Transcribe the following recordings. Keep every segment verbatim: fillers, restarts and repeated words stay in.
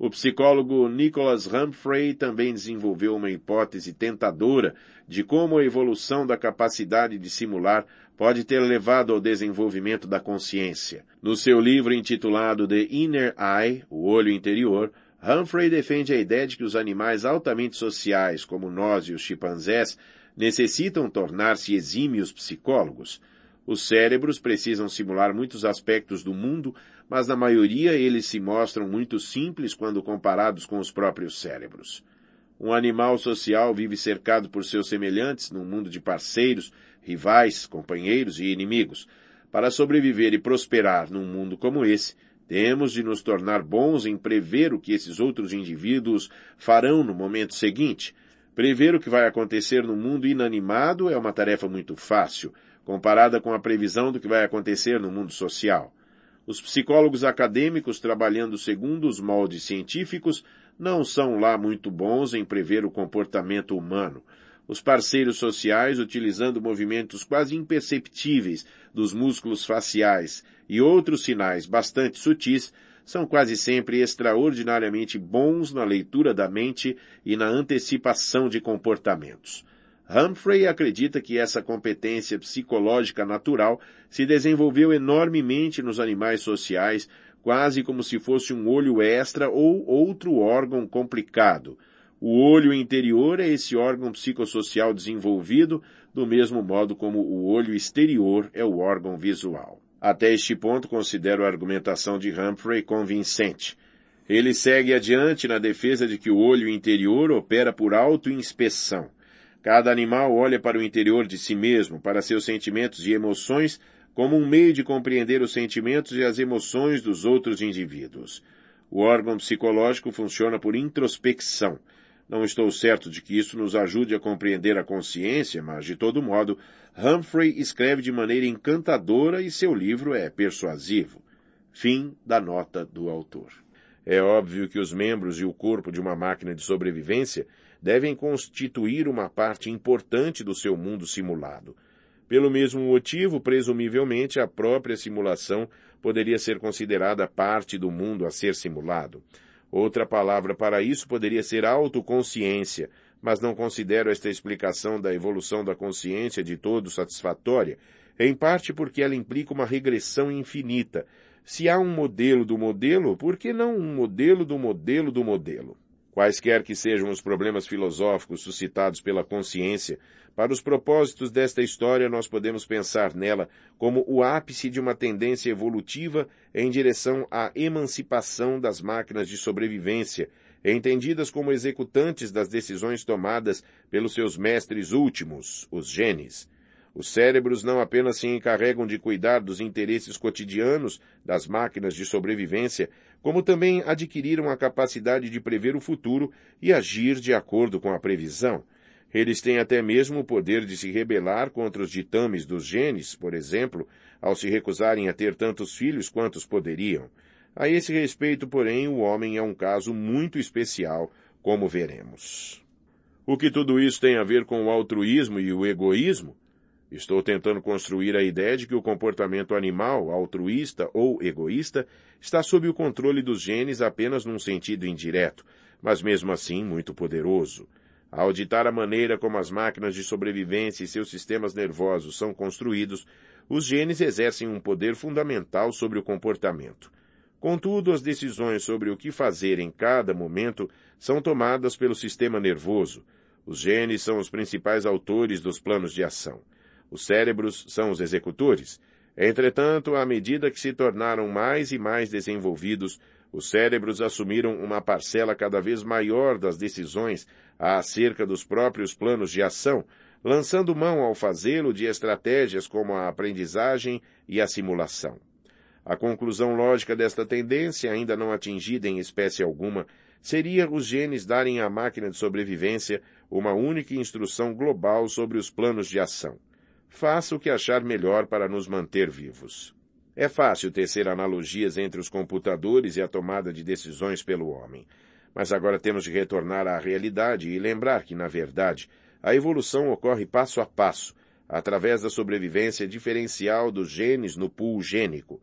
O psicólogo Nicholas Humphrey também desenvolveu uma hipótese tentadora de como a evolução da capacidade de simular pode ter levado ao desenvolvimento da consciência. No seu livro intitulado The Inner Eye, o olho interior, Humphrey defende a ideia de que os animais altamente sociais, como nós e os chimpanzés, necessitam tornar-se exímios psicólogos. Os cérebros precisam simular muitos aspectos do mundo, mas na maioria eles se mostram muito simples quando comparados com os próprios cérebros. Um animal social vive cercado por seus semelhantes num mundo de parceiros, rivais, companheiros e inimigos. Para sobreviver e prosperar num mundo como esse, temos de nos tornar bons em prever o que esses outros indivíduos farão no momento seguinte. Prever o que vai acontecer no mundo inanimado é uma tarefa muito fácil, comparada com a previsão do que vai acontecer no mundo social. Os psicólogos acadêmicos, trabalhando segundo os moldes científicos, não são lá muito bons em prever o comportamento humano. Os parceiros sociais, utilizando movimentos quase imperceptíveis dos músculos faciais e outros sinais bastante sutis, são quase sempre extraordinariamente bons na leitura da mente e na antecipação de comportamentos. Humphrey acredita que essa competência psicológica natural se desenvolveu enormemente nos animais sociais, quase como se fosse um olho extra ou outro órgão complicado. O olho interior é esse órgão psicossocial desenvolvido, do mesmo modo como o olho exterior é o órgão visual. Até este ponto, considero a argumentação de Humphrey convincente. Ele segue adiante na defesa de que o olho interior opera por autoinspeção. Cada animal olha para o interior de si mesmo, para seus sentimentos e emoções, como um meio de compreender os sentimentos e as emoções dos outros indivíduos. O órgão psicológico funciona por introspecção. Não estou certo de que isso nos ajude a compreender a consciência, mas, de todo modo, Humphrey escreve de maneira encantadora e seu livro é persuasivo. Fim da nota do autor. É óbvio que os membros e o corpo de uma máquina de sobrevivência devem constituir uma parte importante do seu mundo simulado. Pelo mesmo motivo, presumivelmente, a própria simulação poderia ser considerada parte do mundo a ser simulado. Outra palavra para isso poderia ser autoconsciência, mas não considero esta explicação da evolução da consciência de todo satisfatória, em parte porque ela implica uma regressão infinita. Se há um modelo do modelo, por que não um modelo do modelo do modelo? Quaisquer que sejam os problemas filosóficos suscitados pela consciência, para os propósitos desta história nós podemos pensar nela como o ápice de uma tendência evolutiva em direção à emancipação das máquinas de sobrevivência, entendidas como executantes das decisões tomadas pelos seus mestres últimos, os genes. Os cérebros não apenas se encarregam de cuidar dos interesses cotidianos das máquinas de sobrevivência, como também adquiriram a capacidade de prever o futuro e agir de acordo com a previsão. Eles têm até mesmo o poder de se rebelar contra os ditames dos genes, por exemplo, ao se recusarem a ter tantos filhos quantos poderiam. A esse respeito, porém, o homem é um caso muito especial, como veremos. O que tudo isso tem a ver com o altruísmo e o egoísmo? Estou tentando construir a ideia de que o comportamento animal, altruísta ou egoísta, está sob o controle dos genes apenas num sentido indireto, mas mesmo assim muito poderoso. Ao ditar a maneira como as máquinas de sobrevivência e seus sistemas nervosos são construídos, os genes exercem um poder fundamental sobre o comportamento. Contudo, as decisões sobre o que fazer em cada momento são tomadas pelo sistema nervoso. Os genes são os principais autores dos planos de ação. Os cérebros são os executores. Entretanto, à medida que se tornaram mais e mais desenvolvidos, os cérebros assumiram uma parcela cada vez maior das decisões acerca dos próprios planos de ação, lançando mão ao fazê-lo de estratégias como a aprendizagem e a simulação. A conclusão lógica desta tendência, ainda não atingida em espécie alguma, seria os genes darem à máquina de sobrevivência uma única instrução global sobre os planos de ação. Faça o que achar melhor para nos manter vivos. É fácil tecer analogias entre os computadores e a tomada de decisões pelo homem. Mas agora temos de retornar à realidade e lembrar que, na verdade, a evolução ocorre passo a passo, através da sobrevivência diferencial dos genes no pool gênico.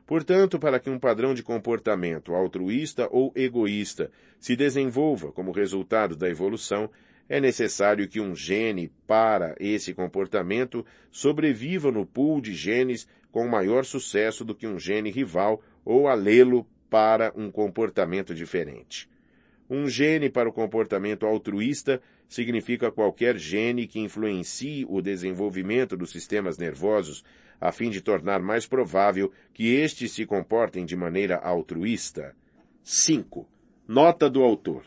Portanto, para que um padrão de comportamento altruísta ou egoísta se desenvolva como resultado da evolução, é necessário que um gene para esse comportamento sobreviva no pool de genes com maior sucesso do que um gene rival ou alelo para um comportamento diferente. Um gene para o comportamento altruísta significa qualquer gene que influencie o desenvolvimento dos sistemas nervosos a fim de tornar mais provável que estes se comportem de maneira altruísta. cinco. Nota do autor.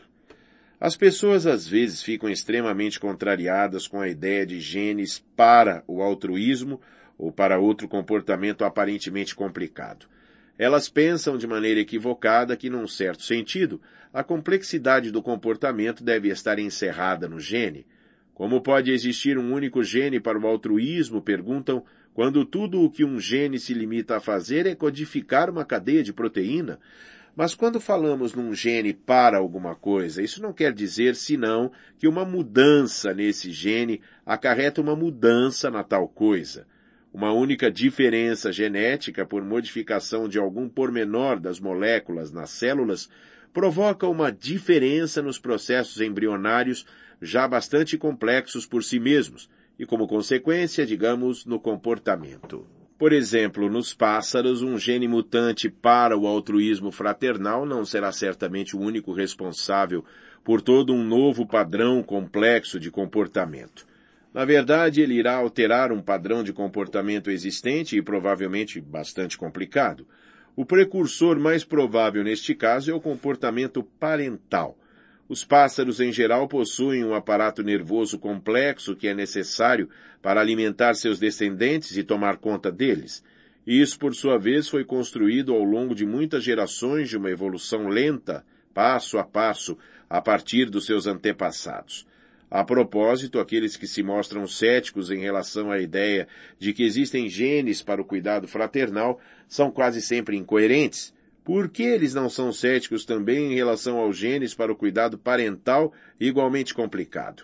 As pessoas às vezes ficam extremamente contrariadas com a ideia de genes para o altruísmo ou para outro comportamento aparentemente complicado. Elas pensam de maneira equivocada que, num certo sentido, a complexidade do comportamento deve estar encerrada no gene. Como pode existir um único gene para o altruísmo, perguntam, quando tudo o que um gene se limita a fazer é codificar uma cadeia de proteína? Mas quando falamos num gene para alguma coisa, isso não quer dizer senão que uma mudança nesse gene acarreta uma mudança na tal coisa. Uma única diferença genética por modificação de algum pormenor das moléculas nas células provoca uma diferença nos processos embrionários já bastante complexos por si mesmos e, como consequência, digamos, no comportamento. Por exemplo, nos pássaros, um gene mutante para o altruísmo fraternal não será certamente o único responsável por todo um novo padrão complexo de comportamento. Na verdade, ele irá alterar um padrão de comportamento existente e provavelmente bastante complicado. O precursor mais provável neste caso é o comportamento parental. Os pássaros em geral possuem um aparato nervoso complexo que é necessário para alimentar seus descendentes e tomar conta deles. Isso, por sua vez, foi construído ao longo de muitas gerações de uma evolução lenta, passo a passo, a partir dos seus antepassados. A propósito, aqueles que se mostram céticos em relação à ideia de que existem genes para o cuidado fraternal são quase sempre incoerentes. Por que eles não são céticos também em relação aos genes para o cuidado parental, igualmente complicado?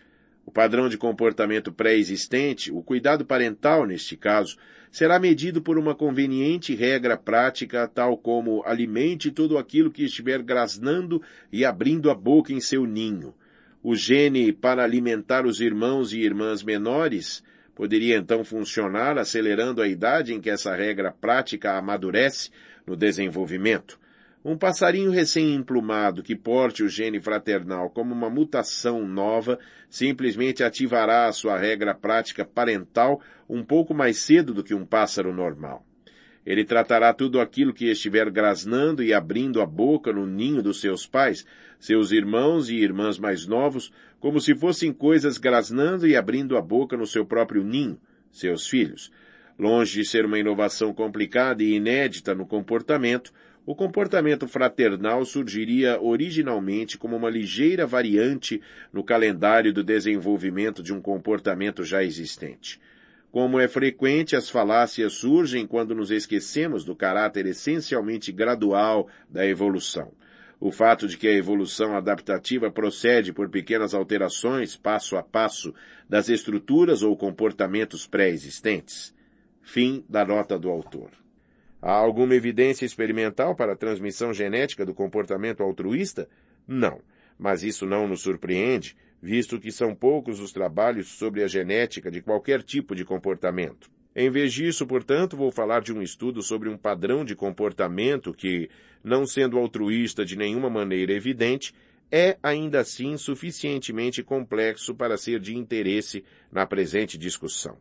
O padrão de comportamento pré-existente, o cuidado parental neste caso, será medido por uma conveniente regra prática tal como alimente tudo aquilo que estiver grasnando e abrindo a boca em seu ninho. O gene para alimentar os irmãos e irmãs menores poderia então funcionar acelerando a idade em que essa regra prática amadurece no desenvolvimento. Um passarinho recém-emplumado que porte o gene fraternal como uma mutação nova simplesmente ativará a sua regra prática parental um pouco mais cedo do que um pássaro normal. Ele tratará tudo aquilo que estiver grasnando e abrindo a boca no ninho dos seus pais, seus irmãos e irmãs mais novos, como se fossem coisas grasnando e abrindo a boca no seu próprio ninho, seus filhos. Longe de ser uma inovação complicada e inédita no comportamento, o comportamento fraternal surgiria originalmente como uma ligeira variante no calendário do desenvolvimento de um comportamento já existente. Como é frequente, as falácias surgem quando nos esquecemos do caráter essencialmente gradual da evolução. O fato de que a evolução adaptativa procede por pequenas alterações, passo a passo, das estruturas ou comportamentos pré-existentes. Fim da nota do autor. Há alguma evidência experimental para a transmissão genética do comportamento altruísta? Não, mas isso não nos surpreende, visto que são poucos os trabalhos sobre a genética de qualquer tipo de comportamento. Em vez disso, portanto, vou falar de um estudo sobre um padrão de comportamento que, não sendo altruísta de nenhuma maneira evidente, é ainda assim suficientemente complexo para ser de interesse na presente discussão.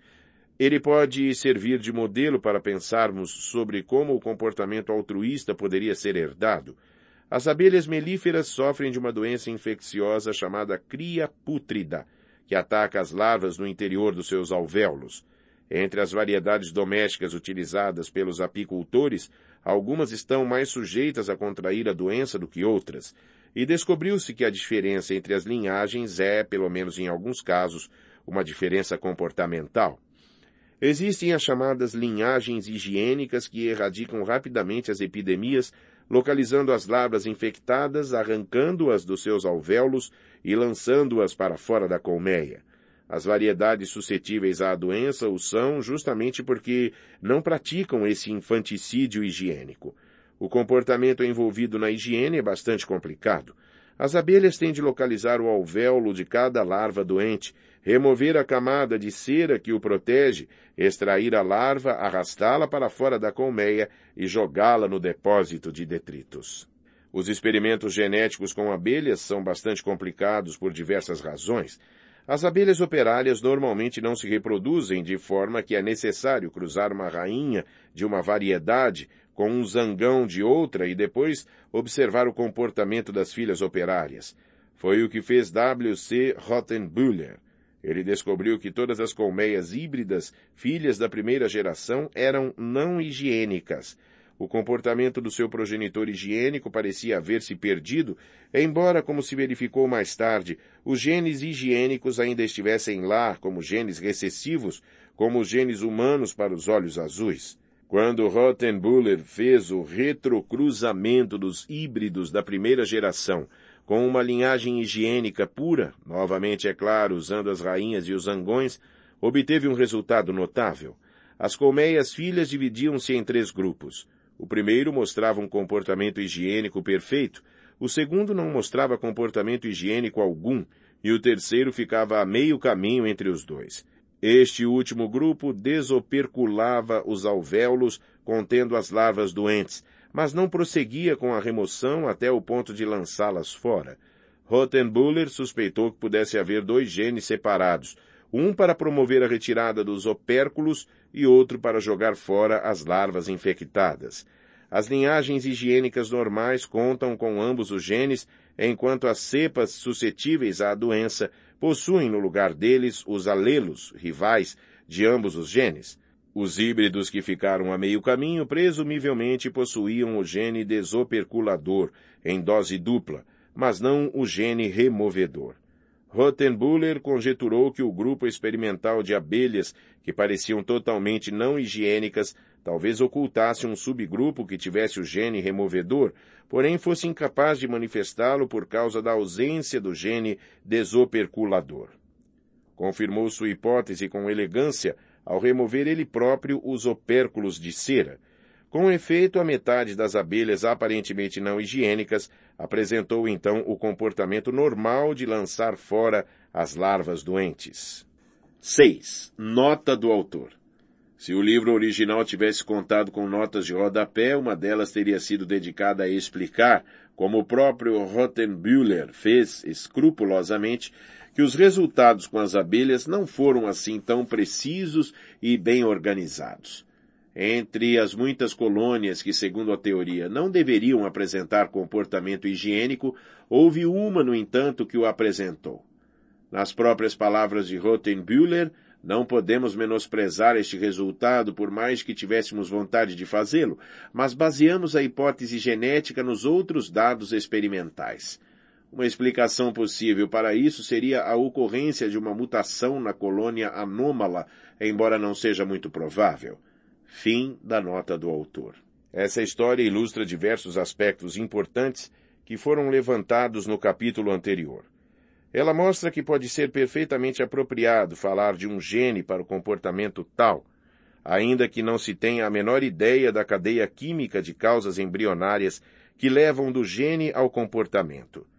Ele pode servir de modelo para pensarmos sobre como o comportamento altruísta poderia ser herdado. As abelhas melíferas sofrem de uma doença infecciosa chamada cria pútrida, que ataca as larvas no interior dos seus alvéolos. Entre as variedades domésticas utilizadas pelos apicultores, algumas estão mais sujeitas a contrair a doença do que outras, e descobriu-se que a diferença entre as linhagens é, pelo menos em alguns casos, uma diferença comportamental. Existem as chamadas linhagens higiênicas que erradicam rapidamente as epidemias, localizando as larvas infectadas, arrancando-as dos seus alvéolos e lançando-as para fora da colmeia. As variedades suscetíveis à doença o são justamente porque não praticam esse infanticídio higiênico. O comportamento envolvido na higiene é bastante complicado. As abelhas têm de localizar o alvéolo de cada larva doente, remover a camada de cera que o protege, extrair a larva, arrastá-la para fora da colmeia e jogá-la no depósito de detritos. Os experimentos genéticos com abelhas são bastante complicados por diversas razões. As abelhas operárias normalmente não se reproduzem de forma que é necessário cruzar uma rainha de uma variedade com um zangão de outra e depois observar o comportamento das filhas operárias. Foi o que fez W C Rottenbuehler. Ele descobriu que todas as colmeias híbridas, filhas da primeira geração, eram não higiênicas. O comportamento do seu progenitor higiênico parecia haver se perdido, embora, como se verificou mais tarde, os genes higiênicos ainda estivessem lá como genes recessivos, como os genes humanos para os olhos azuis. Quando Rottenbuehler fez o retrocruzamento dos híbridos da primeira geração com uma linhagem higiênica pura, novamente, é claro, usando as rainhas e os zangões, obteve um resultado notável. As colmeias filhas dividiam-se em três grupos. O primeiro mostrava um comportamento higiênico perfeito, o segundo não mostrava comportamento higiênico algum, e o terceiro ficava a meio caminho entre os dois. Este último grupo desoperculava os alvéolos contendo as larvas doentes, mas não prosseguia com a remoção até o ponto de lançá-las fora. Rottenbuehler suspeitou que pudesse haver dois genes separados, um para promover a retirada dos opérculos e outro para jogar fora as larvas infectadas. As linhagens higiênicas normais contam com ambos os genes, enquanto as cepas suscetíveis à doença possuem no lugar deles os alelos, rivais, de ambos os genes. Os híbridos que ficaram a meio caminho presumivelmente possuíam o gene desoperculador, em dose dupla, mas não o gene removedor. Rottenbuehler conjeturou que o grupo experimental de abelhas, que pareciam totalmente não higiênicas, talvez ocultasse um subgrupo que tivesse o gene removedor, porém fosse incapaz de manifestá-lo por causa da ausência do gene desoperculador. Confirmou sua hipótese com elegância ao remover ele próprio os opérculos de cera. Com efeito, a metade das abelhas aparentemente não higiênicas apresentou então o comportamento normal de lançar fora as larvas doentes. seis. Nota do autor. Se o livro original tivesse contado com notas de rodapé, uma delas teria sido dedicada a explicar, como o próprio Rottenbuehler fez escrupulosamente, que os resultados com as abelhas não foram assim tão precisos e bem organizados. Entre as muitas colônias que, segundo a teoria, não deveriam apresentar comportamento higiênico, houve uma, no entanto, que o apresentou. Nas próprias palavras de Rottenbuehler, não podemos menosprezar este resultado por mais que tivéssemos vontade de fazê-lo, mas baseamos a hipótese genética nos outros dados experimentais. Uma explicação possível para isso seria a ocorrência de uma mutação na colônia anômala, embora não seja muito provável. Fim da nota do autor. Essa história ilustra diversos aspectos importantes que foram levantados no capítulo anterior. Ela mostra que pode ser perfeitamente apropriado falar de um gene para o comportamento tal, ainda que não se tenha a menor ideia da cadeia química de causas embrionárias que levam do gene ao comportamento.